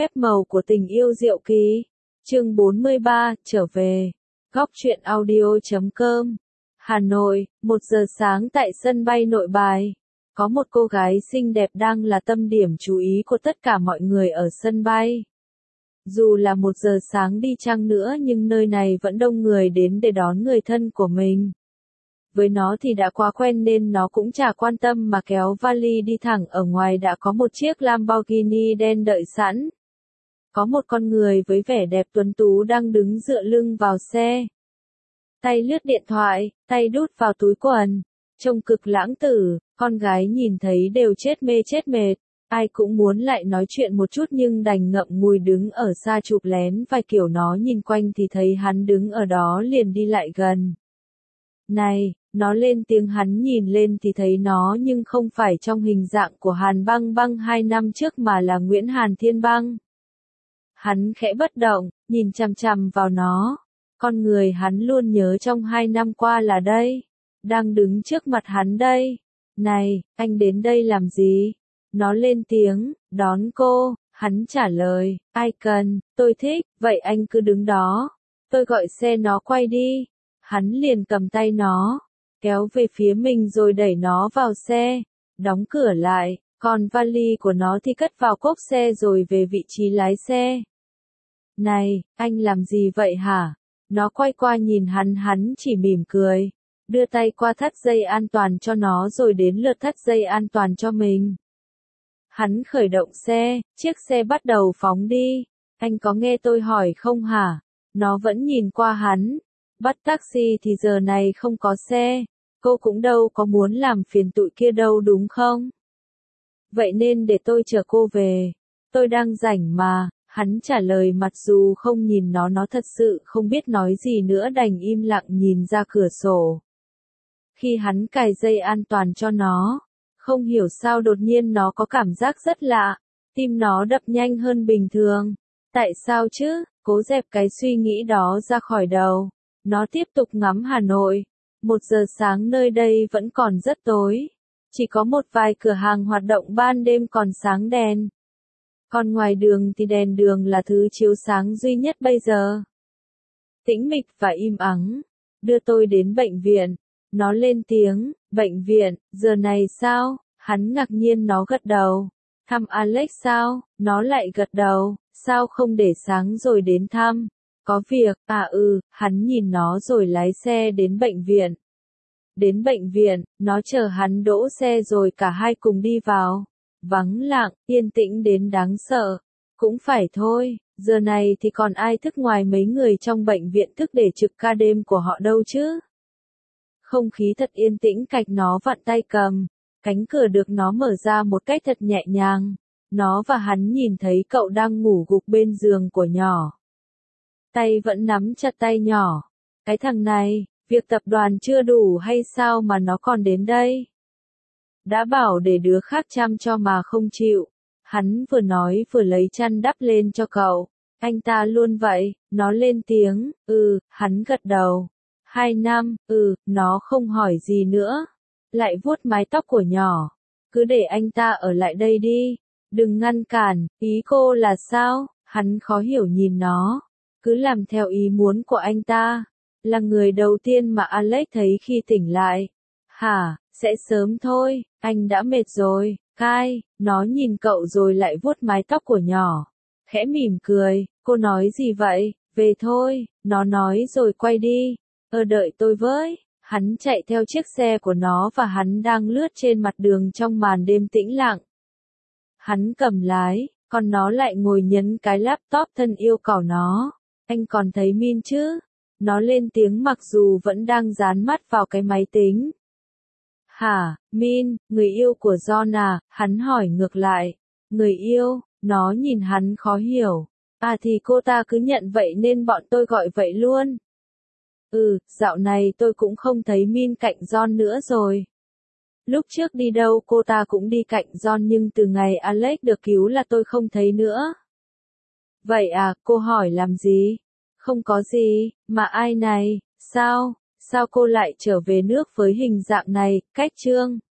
phép màu của tình yêu diệu kỳ. Chương 43, trở về. Góc truyện audio.com. Hà Nội, 1 giờ sáng tại sân bay Nội Bài. Có một cô gái xinh đẹp đang là tâm điểm chú ý của tất cả mọi người ở sân bay. Dù là 1 giờ sáng đi chăng nữa nhưng nơi này vẫn đông người đến để đón người thân của mình. Với nó thì đã quá quen nên nó cũng chả quan tâm mà kéo vali đi thẳng. Ở ngoài đã có một chiếc Lamborghini đen đợi sẵn. Có một con người với vẻ đẹp tuấn tú đang đứng dựa lưng vào xe. Tay lướt điện thoại, tay đút vào túi quần. Trông cực lãng tử, con gái nhìn thấy đều chết mê chết mệt. Ai cũng muốn lại nói chuyện một chút nhưng đành ngậm ngùi đứng ở xa chụp lén vài kiểu. Nó nhìn quanh thì thấy hắn đứng ở đó liền đi lại gần. Này, nó lên tiếng. Hắn nhìn lên thì thấy nó nhưng không phải trong hình dạng của Hàn Băng Băng 2 năm trước mà là Nguyễn Hàn Thiên Băng. Hắn khẽ bất động, nhìn chằm chằm vào nó. Con người hắn luôn nhớ trong 2 năm qua là đây. Đang đứng trước mặt hắn đây. Này, anh đến đây làm gì? Nó lên tiếng, đón cô. Hắn trả lời, ai cần, tôi thích, vậy anh cứ đứng đó. Tôi gọi xe nó quay đi. Hắn liền cầm tay nó, kéo về phía mình rồi đẩy nó vào xe, đóng cửa lại, còn vali của nó thì cất vào cốp xe rồi về vị trí lái xe. Này, anh làm gì vậy hả? Nó quay qua nhìn hắn chỉ mỉm cười, đưa tay qua thắt dây an toàn cho nó rồi đến lượt thắt dây an toàn cho mình. Hắn khởi động xe, chiếc xe bắt đầu phóng đi. Anh có nghe tôi hỏi không hả? Nó vẫn nhìn qua hắn. Bắt taxi thì giờ này không có xe, cô cũng đâu có muốn làm phiền tụi kia đâu đúng không? Vậy nên để tôi chở cô về, tôi đang rảnh mà. Hắn trả lời mặc dù không nhìn nó thật sự không biết nói gì nữa đành im lặng nhìn ra cửa sổ. Khi hắn cài dây an toàn cho nó, không hiểu sao đột nhiên nó có cảm giác rất lạ, tim nó đập nhanh hơn bình thường. Tại sao chứ? Cố dẹp cái suy nghĩ đó ra khỏi đầu. Nó tiếp tục ngắm Hà Nội. 1 giờ sáng nơi đây vẫn còn rất tối. Chỉ có một vài cửa hàng hoạt động ban đêm còn sáng đèn. Còn ngoài đường thì đèn đường là thứ chiếu sáng duy nhất bây giờ. Tĩnh mịch và im ắng. Đưa tôi đến bệnh viện. Nó lên tiếng, bệnh viện, giờ này sao? Hắn ngạc nhiên. Nó gật đầu. Thăm Alex sao? Nó lại gật đầu. Sao không để sáng rồi đến thăm? Có việc, hắn nhìn nó rồi lái xe đến bệnh viện. Đến bệnh viện, nó chờ hắn đỗ xe rồi cả hai cùng đi vào. Vắng lặng, yên tĩnh đến đáng sợ. Cũng phải thôi, giờ này thì còn ai thức ngoài mấy người trong bệnh viện thức để trực ca đêm của họ đâu chứ. Không khí thật yên tĩnh. Cạch nó vặn tay cầm. Cánh cửa được nó mở ra một cách thật nhẹ nhàng. Nó và hắn nhìn thấy cậu đang ngủ gục bên giường của nhỏ. Tay vẫn nắm chặt tay nhỏ. Cái thằng này, việc tập đoàn chưa đủ hay sao mà nó còn đến đây? Đã bảo để đứa khác chăm cho mà không chịu. Hắn vừa nói vừa lấy chăn đắp lên cho cậu. Anh ta luôn vậy. Nó lên tiếng, hắn gật đầu. 2 năm, nó không hỏi gì nữa. Lại vuốt mái tóc của nhỏ. Cứ để anh ta ở lại đây đi. Đừng ngăn cản, ý cô là sao? Hắn khó hiểu nhìn nó. Cứ làm theo ý muốn của anh ta. Là người đầu tiên mà Alex thấy khi tỉnh lại. Hả, sẽ sớm thôi, anh đã mệt rồi, Kai. Nó nhìn cậu rồi lại vuốt mái tóc của nhỏ. Khẽ mỉm cười, cô nói gì vậy? Về thôi, nó nói rồi quay đi. Đợi tôi với. Hắn chạy theo chiếc xe của nó và hắn đang lướt trên mặt đường trong màn đêm tĩnh lặng. Hắn cầm lái, còn nó lại ngồi nhấn cái laptop thân yêu của nó. Anh còn thấy Min chứ? Nó lên tiếng mặc dù vẫn đang dán mắt vào cái máy tính. Hả, Min, người yêu của John à? Hắn hỏi ngược lại. Người yêu? Nó nhìn hắn khó hiểu. Thì cô ta cứ nhận vậy nên bọn tôi gọi vậy luôn. Dạo này tôi cũng không thấy Min cạnh John nữa rồi. Lúc trước đi đâu cô ta cũng đi cạnh John nhưng từ ngày Alex được cứu là tôi không thấy nữa. Vậy à, cô hỏi làm gì? Không có gì, mà ai này, sao cô lại trở về nước với hình dạng này, cách trương?